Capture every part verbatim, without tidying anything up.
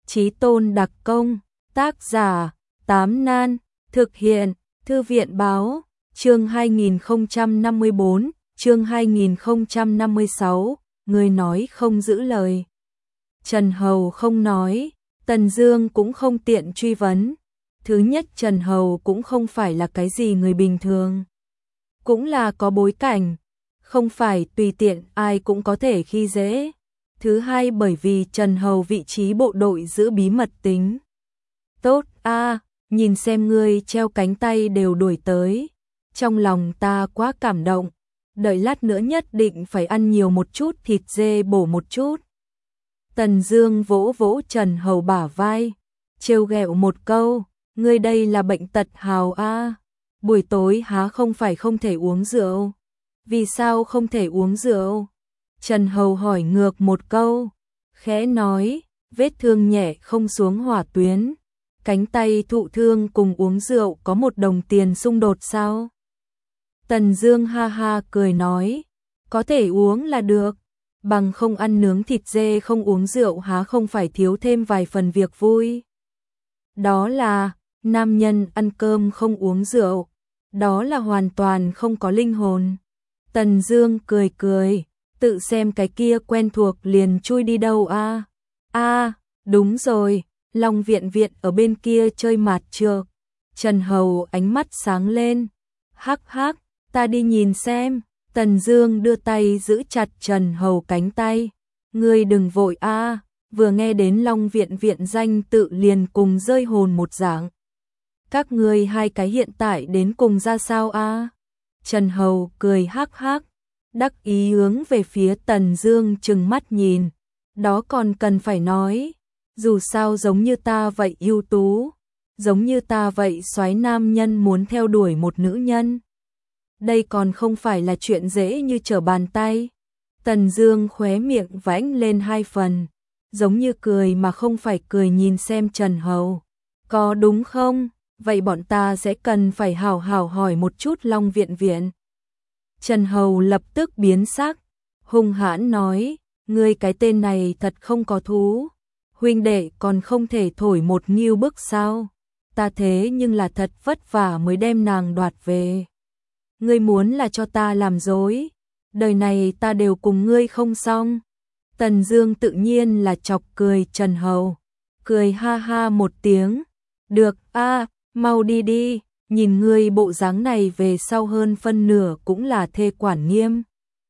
Chí tôn đặc công, tác giả, Tám Nan, thực hiện, Thư viện báo, chương hai nghìn không trăm năm mươi bốn, chương hai nghìn không trăm năm mươi sáu, người nói không giữ lời. Trần Hầu không nói, Tần Dương cũng không tiện truy vấn. Thứ nhất, Trần Hầu cũng không phải là cái gì người bình thường, cũng là có bối cảnh, không phải tùy tiện ai cũng có thể khi dễ. Thứ hai, bởi vì Trần Hầu vị trí bộ đội giữ bí mật tính tốt a, à, nhìn xem ngươi treo cánh tay đều đuổi tới, trong lòng ta quá cảm động, đợi lát nữa nhất định phải ăn nhiều một chút thịt dê bổ một chút. Tần Dương vỗ vỗ Trần Hầu bả vai, trêu ghẹo một câu, ngươi đây là bệnh tật hào a, à. Buổi tối há không phải không thể uống rượu? Vì sao không thể uống rượu? Trần Hầu hỏi ngược một câu, khẽ nói, vết thương nhẹ không xuống hỏa tuyến, cánh tay thụ thương cùng uống rượu có một đồng tiền xung đột sao? Tần Dương ha ha cười nói, có thể uống là được, bằng không ăn nướng thịt dê không uống rượu há không phải thiếu thêm vài phần việc vui. Đó là, nam nhân ăn cơm không uống rượu, đó là hoàn toàn không có linh hồn. Tần Dương cười cười, tự xem cái kia quen thuộc liền chui đi đâu a? À? A, à, đúng rồi, Long Viện Viện ở bên kia chơi mạt trược. Trần Hầu ánh mắt sáng lên, hắc hắc, ta đi nhìn xem. Tần Dương đưa tay giữ chặt Trần Hầu cánh tay, ngươi đừng vội a, à, vừa nghe đến Long Viện Viện danh tự liền cùng rơi hồn một dạng. Các ngươi hai cái hiện tại đến cùng ra sao a? À? Trần Hầu cười hắc hắc, đắc ý hướng về phía Tần Dương trừng mắt nhìn, đó còn cần phải nói, dù sao giống như ta vậy ưu tú, giống như ta vậy soái nam nhân muốn theo đuổi một nữ nhân, đây còn không phải là chuyện dễ như trở bàn tay. Tần Dương khóe miệng vãnh lên hai phần, giống như cười mà không phải cười nhìn xem Trần Hầu, có đúng không? Vậy bọn ta sẽ cần phải hảo hảo hỏi một chút Long Viện Viện. Trần Hầu lập tức biến sắc, hung hãn nói, ngươi cái tên này thật không có thú, huynh đệ còn không thể thổi một nghiêu bức sao? Ta thế nhưng là thật vất vả mới đem nàng đoạt về. Ngươi muốn là cho ta làm dối, đời này ta đều cùng ngươi không xong. Tần Dương tự nhiên là chọc cười Trần Hầu, cười ha ha một tiếng, được a, à, mau đi đi, nhìn ngươi bộ dáng này về sau hơn phân nửa cũng là thê quản nghiêm.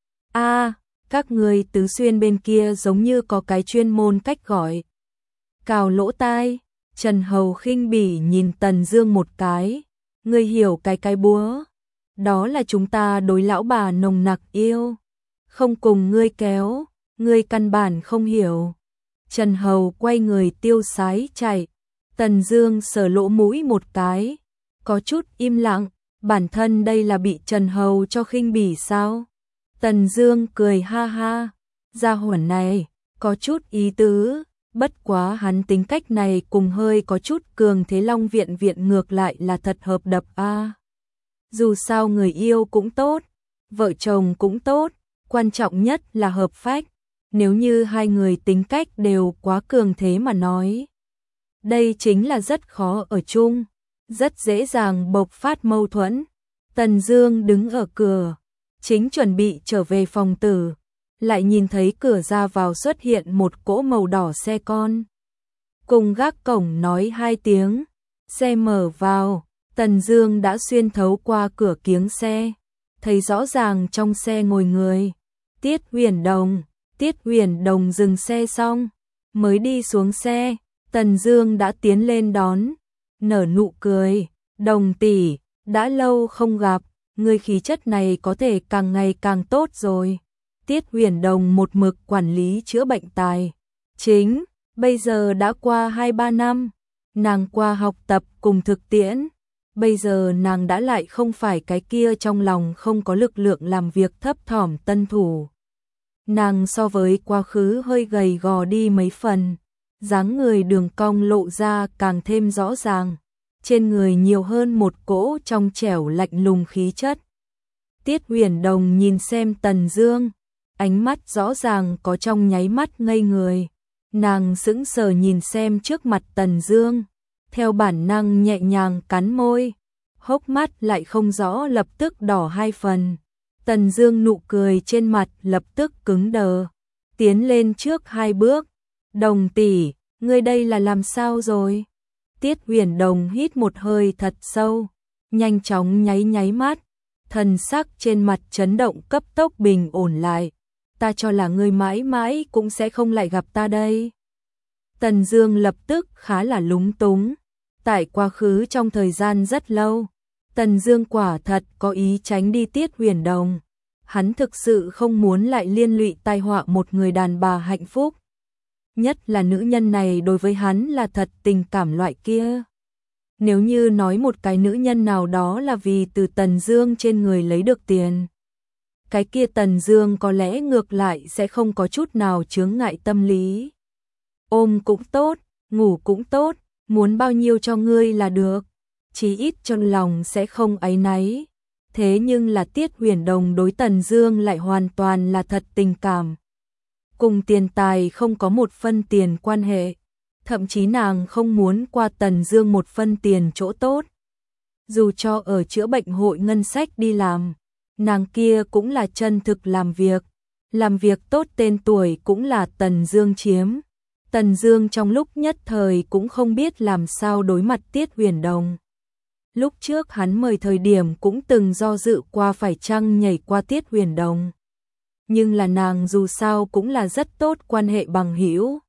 A, à, các ngươi Tứ Xuyên bên kia giống như có cái chuyên môn cách gọi. Cào lỗ tai, Trần Hầu khinh bỉ nhìn Tần Dương một cái, ngươi hiểu cái cái búa, đó là chúng ta đối lão bà nồng nặc yêu, không cùng ngươi kéo, ngươi căn bản không hiểu. Trần Hầu quay người tiêu sái chạy, Tần Dương sờ lỗ mũi một cái, có chút im lặng, bản thân đây là bị Trần Hầu cho khinh bỉ sao? Tần Dương cười ha ha, gia hỏa này có chút ý tứ, bất quá hắn tính cách này cùng hơi có chút cường thế Long Viện Viện ngược lại là thật hợp đập a. À. Dù sao người yêu cũng tốt, vợ chồng cũng tốt, quan trọng nhất là hợp phách, nếu như hai người tính cách đều quá cường thế mà nói, đây chính là rất khó ở chung, rất dễ dàng bộc phát mâu thuẫn. Tần Dương đứng ở cửa, chính chuẩn bị trở về phòng tử, lại nhìn thấy cửa ra vào xuất hiện một cỗ màu đỏ xe con. Cùng gác cổng nói hai tiếng, xe mở vào, Tần Dương đã xuyên thấu qua cửa kiếng xe, thấy rõ ràng trong xe ngồi người. Tiết Huyền Đồng, Tiết Huyền Đồng dừng xe xong, mới đi xuống xe, Tần Dương đã tiến lên đón, nở nụ cười, "Đồng tỷ, đã lâu không gặp, ngươi khí chất này có thể càng ngày càng tốt rồi." Tiết Huyền Đồng một mực quản lý chữa bệnh tài chính, bây giờ đã qua hai ba năm, nàng qua học tập cùng thực tiễn, bây giờ nàng đã lại không phải cái kia trong lòng không có lực lượng làm việc thấp thỏm tân thủ. Nàng so với quá khứ hơi gầy gò đi mấy phần, dáng người đường cong lộ ra càng thêm rõ ràng, trên người nhiều hơn một cỗ trong trẻo lạnh lùng khí chất. Tiết Huyền Đồng nhìn xem Tần Dương, ánh mắt rõ ràng có trong nháy mắt ngây người, Nàng sững sờ nhìn xem trước mặt Tần Dương, theo bản năng nhẹ nhàng cắn môi, hốc mắt lại không rõ lập tức đỏ hai phần. Tần Dương nụ cười trên mặt lập tức cứng đờ, tiến lên trước hai bước, "Đồng tỷ, ngươi đây là làm sao rồi?" Tiết Huyền Đồng hít một hơi thật sâu, nhanh chóng nháy nháy mắt, thần sắc trên mặt chấn động cấp tốc bình ổn lại. "Ta cho là ngươi mãi mãi cũng sẽ không lại gặp ta đây." Tần Dương lập tức khá là lúng túng. Tại quá khứ trong thời gian rất lâu, Tần Dương quả thật có ý tránh đi Tiết Huyền Đồng. Hắn thực sự không muốn lại liên lụy tai họa một người đàn bà hạnh phúc. Nhất là nữ nhân này đối với hắn là thật tình cảm loại kia. Nếu như nói một cái nữ nhân nào đó là vì từ Tần Dương trên người lấy được tiền, cái kia Tần Dương có lẽ ngược lại sẽ không có chút nào chướng ngại tâm lý. Ôm cũng tốt, ngủ cũng tốt, muốn bao nhiêu cho ngươi là được, chí ít trong lòng sẽ không áy náy. Thế nhưng là Tiết Huyền Đồng đối Tần Dương lại hoàn toàn là thật tình cảm. Cùng tiền tài không có một phân tiền quan hệ, thậm chí nàng không muốn qua Tần Dương một phân tiền chỗ tốt. Dù cho ở chữa bệnh hội ngân sách đi làm, nàng kia cũng là chân thực làm việc, làm việc tốt tên tuổi cũng là Tần Dương chiếm. Tần Dương trong lúc nhất thời cũng không biết làm sao đối mặt Tiết Huyền Đồng. Lúc trước hắn mời thời điểm cũng từng do dự qua phải chăng nhảy qua Tiết Huyền Đồng. Nhưng là nàng dù sao cũng là rất tốt quan hệ bằng hữu.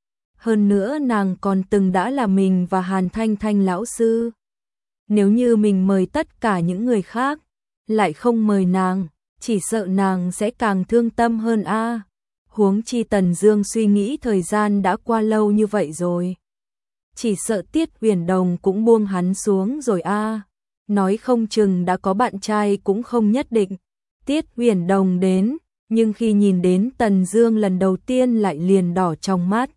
Hơn nữa nàng còn từng đã là mình và Hàn Thanh Thanh lão sư. Nếu như mình mời tất cả những người khác, lại không mời nàng, chỉ sợ nàng sẽ càng thương tâm hơn a. Huống chi Tần Dương suy nghĩ thời gian đã qua lâu như vậy rồi. Chỉ sợ Tiết Huyền Đồng cũng buông hắn xuống rồi a. Nói không chừng đã có bạn trai cũng không nhất định. Tiết Huyền Đồng đến, nhưng khi nhìn đến Tần Dương lần đầu tiên lại liền đỏ trong mắt.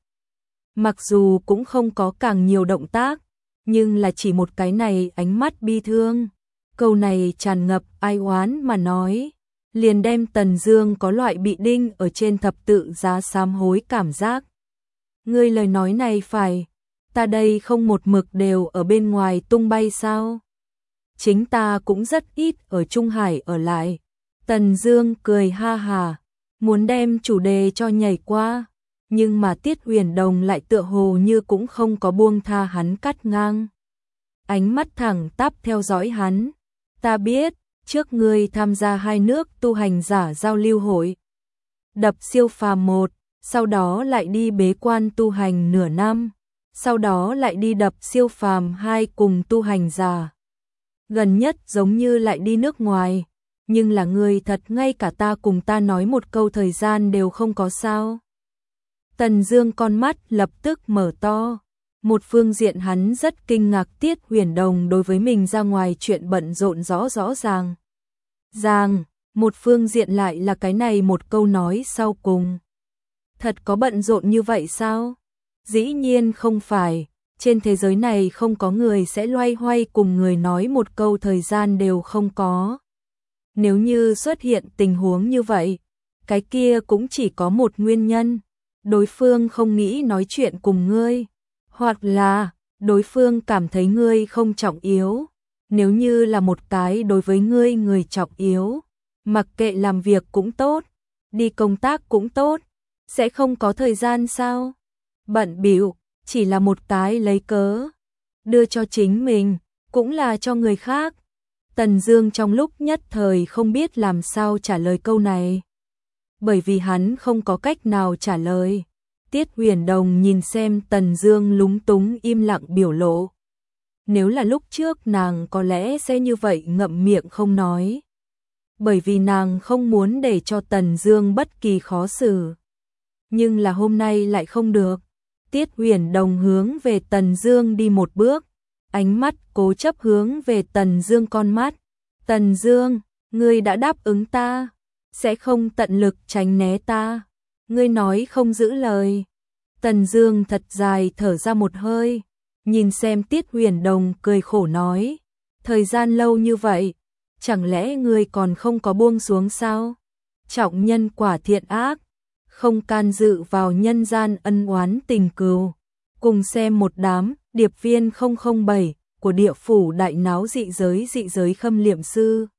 Mặc dù cũng không có càng nhiều động tác, nhưng là chỉ một cái này ánh mắt bi thương. Câu này tràn ngập ai oán mà nói, liền đem Tần Dương có loại bị đinh ở trên thập tự giá sám hối cảm giác. Ngươi lời nói này phải, ta đây không một mực đều ở bên ngoài tung bay sao? Chính ta cũng rất ít ở Trung Hải ở lại. Tần Dương cười ha hà, muốn đem chủ đề cho nhảy qua, nhưng mà Tiết Huyền Đồng lại tựa hồ như cũng không có buông tha hắn cắt ngang. Ánh mắt thẳng tắp theo dõi hắn. Ta biết, trước ngươi tham gia hai nước tu hành giả giao lưu hội. Đập siêu phàm một, sau đó lại đi bế quan tu hành nửa năm, sau đó lại đi đập siêu phàm hai cùng tu hành giả. Gần nhất giống như lại đi nước ngoài, nhưng là ngươi thật ngay cả ta cùng ta nói một câu thời gian đều không có sao. Tần Dương con mắt lập tức mở to. Một phương diện hắn rất kinh ngạc Tiết Huyền Đồng đối với mình ra ngoài chuyện bận rộn rõ rõ ràng. Ràng, một phương diện lại là cái này một câu nói sau cùng. Thật có bận rộn như vậy sao? Dĩ nhiên không phải, trên thế giới này không có người sẽ loay hoay cùng người nói một câu thời gian đều không có. Nếu như xuất hiện tình huống như vậy, cái kia cũng chỉ có một nguyên nhân, đối phương không nghĩ nói chuyện cùng ngươi. Hoặc là, đối phương cảm thấy ngươi không trọng yếu. Nếu như là một cái đối với ngươi người trọng yếu, mặc kệ làm việc cũng tốt, đi công tác cũng tốt, sẽ không có thời gian sao? Bận bịu, chỉ là một cái lấy cớ, đưa cho chính mình, cũng là cho người khác. Tần Dương trong lúc nhất thời không biết làm sao trả lời câu này. Bởi vì hắn không có cách nào trả lời. Tiết Huyền Đồng nhìn xem Tần Dương lúng túng im lặng biểu lộ. Nếu là lúc trước nàng có lẽ sẽ như vậy ngậm miệng không nói. Bởi vì nàng không muốn để cho Tần Dương bất kỳ khó xử. Nhưng là hôm nay lại không được. Tiết Huyền Đồng hướng về Tần Dương đi một bước, ánh mắt cố chấp hướng về Tần Dương con mắt. Tần Dương, ngươi đã đáp ứng ta, sẽ không tận lực tránh né ta. Ngươi nói không giữ lời. Tần Dương thật dài thở ra một hơi, nhìn xem Tiết Huyền Đồng cười khổ nói, thời gian lâu như vậy, chẳng lẽ ngươi còn không có buông xuống sao? Trọng nhân quả thiện ác, không can dự vào nhân gian ân oán tình cừu. Cùng xem một đám điệp viên không không bảy của địa phủ đại náo dị giới dị giới khâm liệm sư.